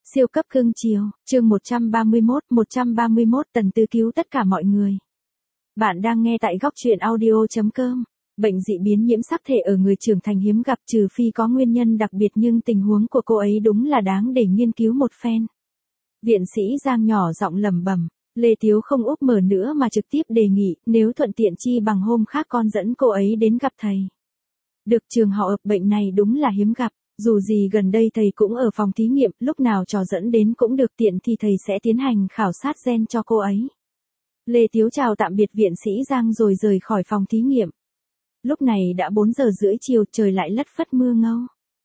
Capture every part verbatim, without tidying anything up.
Siêu cấp cưng chiều, chương một trăm ba mươi mốt, một trăm ba mươi mốt Tần Tư cứu tất cả mọi người. Bạn đang nghe tại góc truyện audio chấm com. Bệnh dị biến nhiễm sắc thể ở người trưởng thành hiếm gặp trừ phi có nguyên nhân đặc biệt, nhưng tình huống của cô ấy đúng là đáng để nghiên cứu một phen. Viện sĩ Giang nhỏ giọng lẩm bẩm. Lê Tiếu không úp mở nữa mà trực tiếp đề nghị, nếu thuận tiện chi bằng hôm khác con dẫn cô ấy đến gặp thầy. Được, trường họ ập bệnh này đúng là hiếm gặp. Dù gì gần đây thầy cũng ở phòng thí nghiệm, lúc nào trò dẫn đến cũng được, tiện thì thầy sẽ tiến hành khảo sát gen cho cô ấy. Lê Tiếu chào tạm biệt viện sĩ Giang rồi rời khỏi phòng thí nghiệm. Lúc này đã bốn giờ rưỡi chiều, trời lại lất phất mưa ngâu.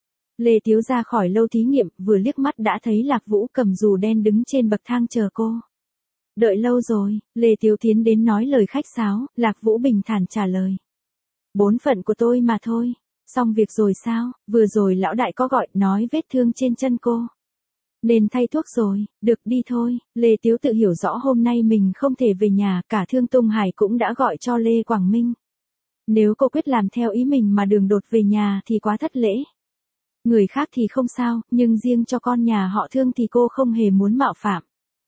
Lê Tiếu ra khỏi lâu thí nghiệm, vừa liếc mắt đã thấy Lạc Vũ cầm dù đen đứng trên bậc thang chờ cô. Đợi lâu rồi, Lê Tiếu tiến đến nói lời khách sáo, Lạc Vũ bình thản trả lời. Bổn phận của tôi mà thôi. Xong việc rồi sao, vừa rồi lão đại có gọi, nói vết thương trên chân cô. Nên thay thuốc rồi, được đi thôi. Lê Tiếu tự hiểu rõ hôm nay mình không thể về nhà, cả Thương Tung Hải cũng đã gọi cho Lê Quảng Minh. Nếu cô quyết làm theo ý mình mà đường đột về nhà thì quá thất lễ. Người khác thì không sao, nhưng riêng cho con nhà họ Thương thì cô không hề muốn mạo phạm.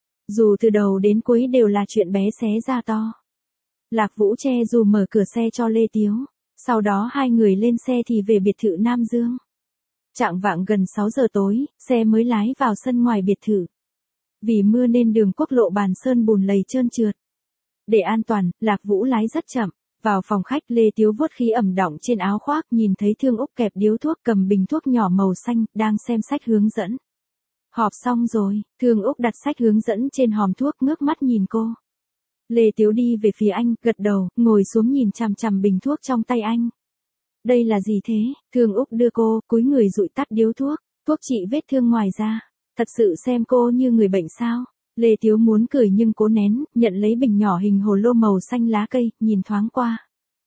Dù từ đầu đến cuối đều là chuyện bé xé ra to. Lạc Vũ che dù mở cửa xe cho Lê Tiếu. Sau đó hai người lên xe thì về biệt thự Nam Dương. Chạng vạng gần sáu giờ tối, xe mới lái vào sân ngoài biệt thự. Vì mưa nên đường quốc lộ Bàn Sơn bùn lầy trơn trượt. Để an toàn, Lạc Vũ lái rất chậm. Vào phòng khách, Lê Tiếu vuốt khí ẩm đọng trên áo khoác, nhìn thấy Thương Úc kẹp điếu thuốc, cầm bình thuốc nhỏ màu xanh, đang xem sách hướng dẫn. Họp xong rồi, Thương Úc đặt sách hướng dẫn trên hòm thuốc, ngước mắt nhìn cô. Lê Tiếu đi về phía anh, gật đầu, ngồi xuống nhìn chằm chằm bình thuốc trong tay anh. Đây là gì thế? Thương Úc đưa cô, cúi người dụi tắt điếu thuốc. Thuốc trị vết thương ngoài da. Thật sự xem cô như người bệnh sao? Lê Tiếu muốn cười nhưng cố nén, nhận lấy bình nhỏ hình hồ lô màu xanh lá cây, nhìn thoáng qua.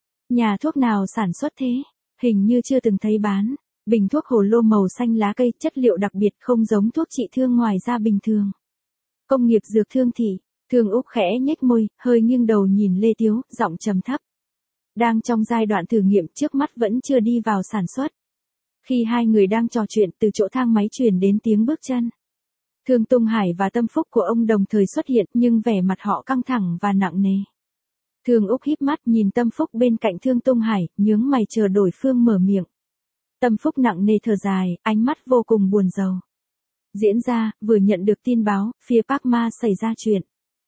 Nhà thuốc nào sản xuất thế? Hình như chưa từng thấy bán. Bình thuốc hồ lô màu xanh lá cây, chất liệu đặc biệt, không giống thuốc trị thương ngoài da bình thường. Công nghiệp dược Thương Thị. Thương Úc khẽ nhếch môi, hơi nghiêng đầu nhìn Lê Tiếu, giọng trầm thấp. Đang trong giai đoạn thử nghiệm, trước mắt vẫn chưa đi vào sản xuất. Khi hai người đang trò chuyện, từ chỗ thang máy truyền đến tiếng bước chân. Thương Tung Hải và Tâm Phúc của ông đồng thời xuất hiện, nhưng vẻ mặt họ căng thẳng và nặng nề. Thương Úc híp mắt nhìn Tâm Phúc bên cạnh Thương Tung Hải, nhướng mày chờ đối phương mở miệng. Tâm Phúc nặng nề thở dài, ánh mắt vô cùng buồn rầu. Diễn ra, vừa nhận được tin báo, phía Park Ma xảy ra chuyện.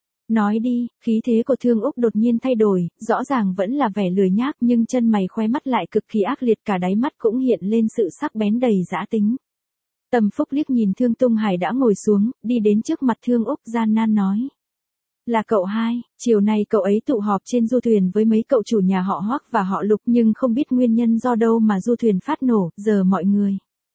Nói đi, khí thế của Thương Úc đột nhiên thay đổi, rõ ràng vẫn là vẻ lười nhác nhưng chân mày khóe mắt lại cực kỳ ác liệt, cả đáy mắt cũng hiện lên sự sắc bén đầy dã tính. Tâm Phúc liếc nhìn Thương Tung Hải đã ngồi xuống, đi đến trước mặt Thương Úc gian nan nói. Là cậu hai, chiều nay cậu ấy tụ họp trên du thuyền với mấy cậu chủ nhà họ Hoắc và họ Lục, nhưng không biết nguyên nhân do đâu mà du thuyền phát nổ, giờ mọi người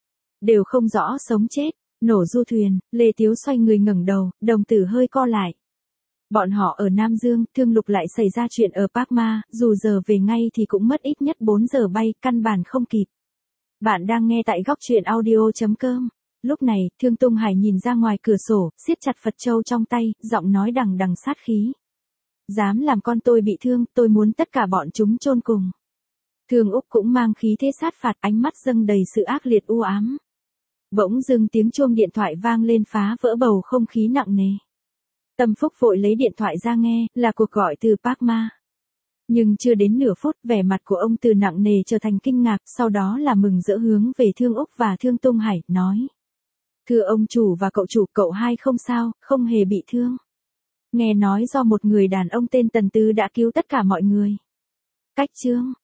đều không rõ sống chết. Nổ du thuyền, Lê Tiếu xoay người ngẩng đầu, đồng tử hơi co lại. Bọn họ ở Nam Dương, Thương Lục lại xảy ra chuyện ở Park Ma, dù giờ về ngay thì cũng mất ít nhất bốn giờ bay, căn bản không kịp. Bạn đang nghe tại góc truyện audio chấm com. Lúc này, Thương Tung Hải nhìn ra ngoài cửa sổ, siết chặt Phật châu trong tay, giọng nói đằng đằng sát khí. Dám làm con tôi bị thương, tôi muốn tất cả bọn chúng chôn cùng. Thương Úc cũng mang khí thế sát phạt, ánh mắt dâng đầy sự ác liệt u ám. Bỗng dưng tiếng chuông điện thoại vang lên phá vỡ bầu không khí nặng nề. Tâm Phúc vội lấy điện thoại ra nghe, là cuộc gọi từ Park Ma. Nhưng chưa đến nửa phút, vẻ mặt của ông từ nặng nề trở thành kinh ngạc, sau đó là mừng rỡ hướng về Thương Úc và Thương Tung Hải, nói. Thưa ông chủ và cậu chủ, cậu hai không sao, không hề bị thương. Nghe nói do một người đàn ông tên Tần Tư đã cứu tất cả mọi người. Cách chương,